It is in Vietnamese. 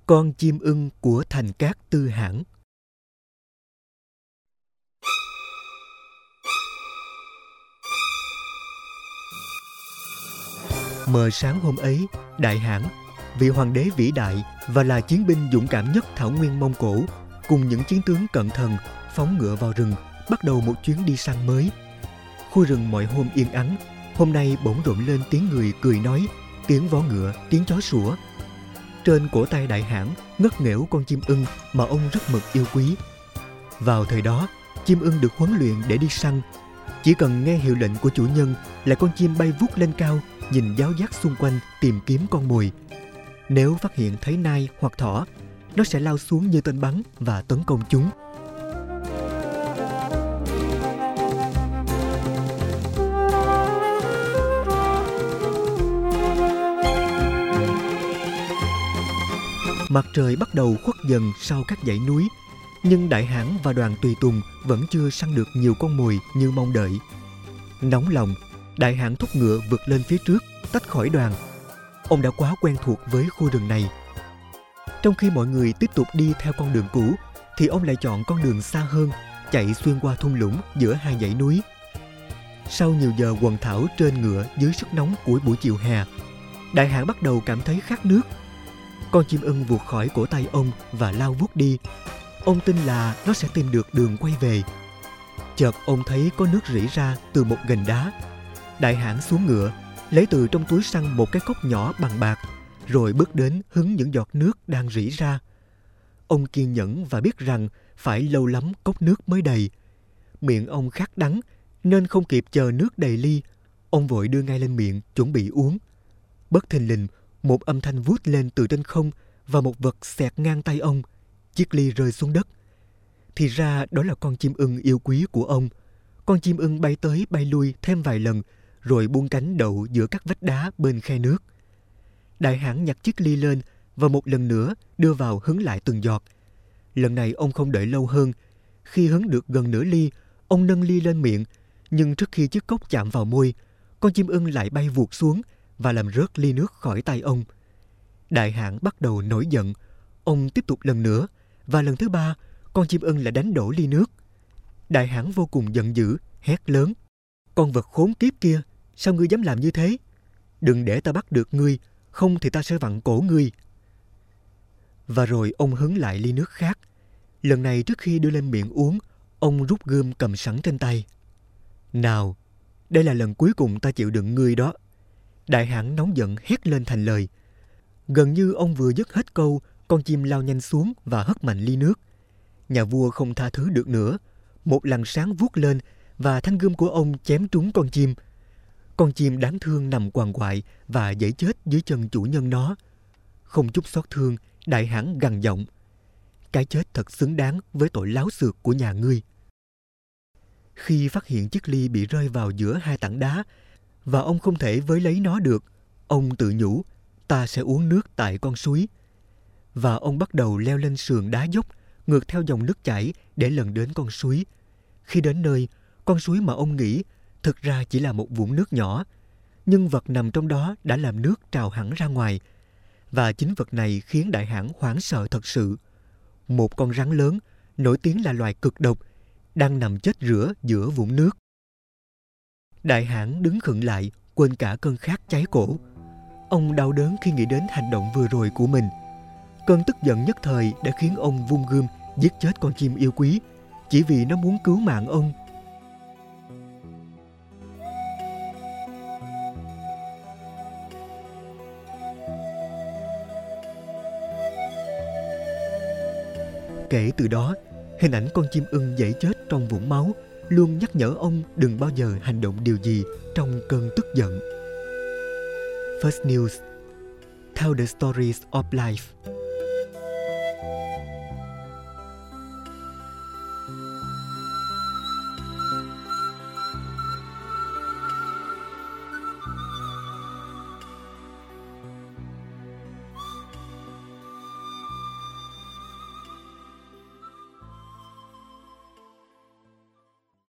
Con chim ưng của Thành Cát Tư Hãn. Mờ sáng hôm ấy, Đại Hãn, vị hoàng đế vĩ đại và là chiến binh dũng cảm nhất thảo nguyên Mông Cổ, cùng những chiến tướng cận thần phóng ngựa vào rừng, bắt đầu một chuyến đi săn mới. Khu rừng mọi hôm yên ắng, hôm nay bỗng rộn lên tiếng người cười nói, tiếng vó ngựa, tiếng chó sủa. Trên cổ tay Đại Hãn ngất nghễu con chim ưng mà ông rất mực yêu quý. Vào thời đó, chim ưng được huấn luyện để đi săn. Chỉ cần nghe hiệu lệnh của chủ nhân là con chim bay vút lên cao, nhìn giáo giác xung quanh tìm kiếm con mồi. Nếu phát hiện thấy nai hoặc thỏ, nó sẽ lao xuống như tên bắn và tấn công chúng. Mặt trời bắt đầu khuất dần sau các dãy núi, nhưng Đại Hãn và đoàn tùy tùng vẫn chưa săn được nhiều con mồi như mong đợi. Nóng lòng, Đại Hãn thúc ngựa vượt lên phía trước, tách khỏi đoàn. Ông đã quá quen thuộc với khu rừng này. Trong khi mọi người tiếp tục đi theo con đường cũ, thì ông lại chọn con đường xa hơn, chạy xuyên qua thung lũng giữa hai dãy núi. Sau nhiều giờ quần thảo trên ngựa dưới sức nóng của buổi chiều hè, Đại Hãn bắt đầu cảm thấy khát nước. Con chim ưng vụt khỏi cổ tay ông và lao vút đi. Ông tin là nó sẽ tìm được đường quay về. Chợt ông thấy có nước rỉ ra từ một gành đá. Đại Hãn xuống ngựa, lấy từ trong túi săn một cái cốc nhỏ bằng bạc, rồi bước đến hứng những giọt nước đang rỉ ra. Ông kiên nhẫn và biết rằng phải lâu lắm cốc nước mới đầy. Miệng ông khát đắng, nên không kịp chờ nước đầy ly, ông vội đưa ngay lên miệng chuẩn bị uống. Bất thình lình, một âm thanh vút lên từ trên không và một vật xẹt ngang tay ông. Chiếc ly rơi xuống đất. Thì ra đó là con chim ưng yêu quý của ông. Con chim ưng bay tới bay lui thêm vài lần, rồi buông cánh đậu giữa các vách đá bên khe nước. Đại Hãn nhặt chiếc ly lên và một lần nữa đưa vào hứng lại từng giọt. Lần này ông không đợi lâu hơn. Khi hứng được gần nửa ly, ông nâng ly lên miệng, nhưng trước khi chiếc cốc chạm vào môi, con chim ưng lại bay vụt xuống và làm rớt ly nước khỏi tay ông. Đại Hãn bắt đầu nổi giận. Ông tiếp tục lần nữa, và lần thứ ba, con chim ưng lại đánh đổ ly nước. Đại Hãn vô cùng giận dữ, hét lớn: "Con vật khốn kiếp kia, sao ngươi dám làm như thế? Đừng để ta bắt được ngươi, không thì ta sẽ vặn cổ ngươi." Và rồi ông hứng lại ly nước khác. Lần này trước khi đưa lên miệng uống, ông rút gươm cầm sẵn trên tay. "Nào, đây là lần cuối cùng ta chịu đựng ngươi đó." Đại Hãn nóng giận hét lên thành lời. Gần như ông vừa dứt hết câu, con chim lao nhanh xuống và hất mạnh ly nước. Nhà vua không tha thứ được nữa. Một làn sáng vút lên và thanh gươm của ông chém trúng con chim. Con chim đáng thương nằm quằn quại và dãy chết dưới chân chủ nhân nó. Không chút xót thương, Đại Hãn gằn giọng: "Cái chết thật xứng đáng với tội láo xược của nhà ngươi." Khi phát hiện chiếc ly bị rơi vào giữa hai tảng đá và ông không thể với lấy nó được, ông tự nhủ: "Ta sẽ uống nước tại con suối." Và ông bắt đầu leo lên sườn đá dốc, ngược theo dòng nước chảy để lần đến con suối. Khi đến nơi, con suối mà ông nghĩ thực ra chỉ là một vũng nước nhỏ, nhưng vật nằm trong đó đã làm nước trào hẳn ra ngoài. Và chính vật này khiến Đại Hãn hoảng sợ thật sự. Một con rắn lớn, nổi tiếng là loài cực độc, đang nằm chết rữa giữa vũng nước. Đại Hãn đứng khựng lại, quên cả cơn khát cháy cổ. Ông đau đớn khi nghĩ đến hành động vừa rồi của mình. Cơn tức giận nhất thời đã khiến ông vung gươm giết chết con chim yêu quý, chỉ vì nó muốn cứu mạng ông. Kể từ đó, hình ảnh con chim ưng dãy chết trong vũng máu luôn nhắc nhở ông đừng bao giờ hành động điều gì trong cơn tức giận. First News. Tell the stories of life.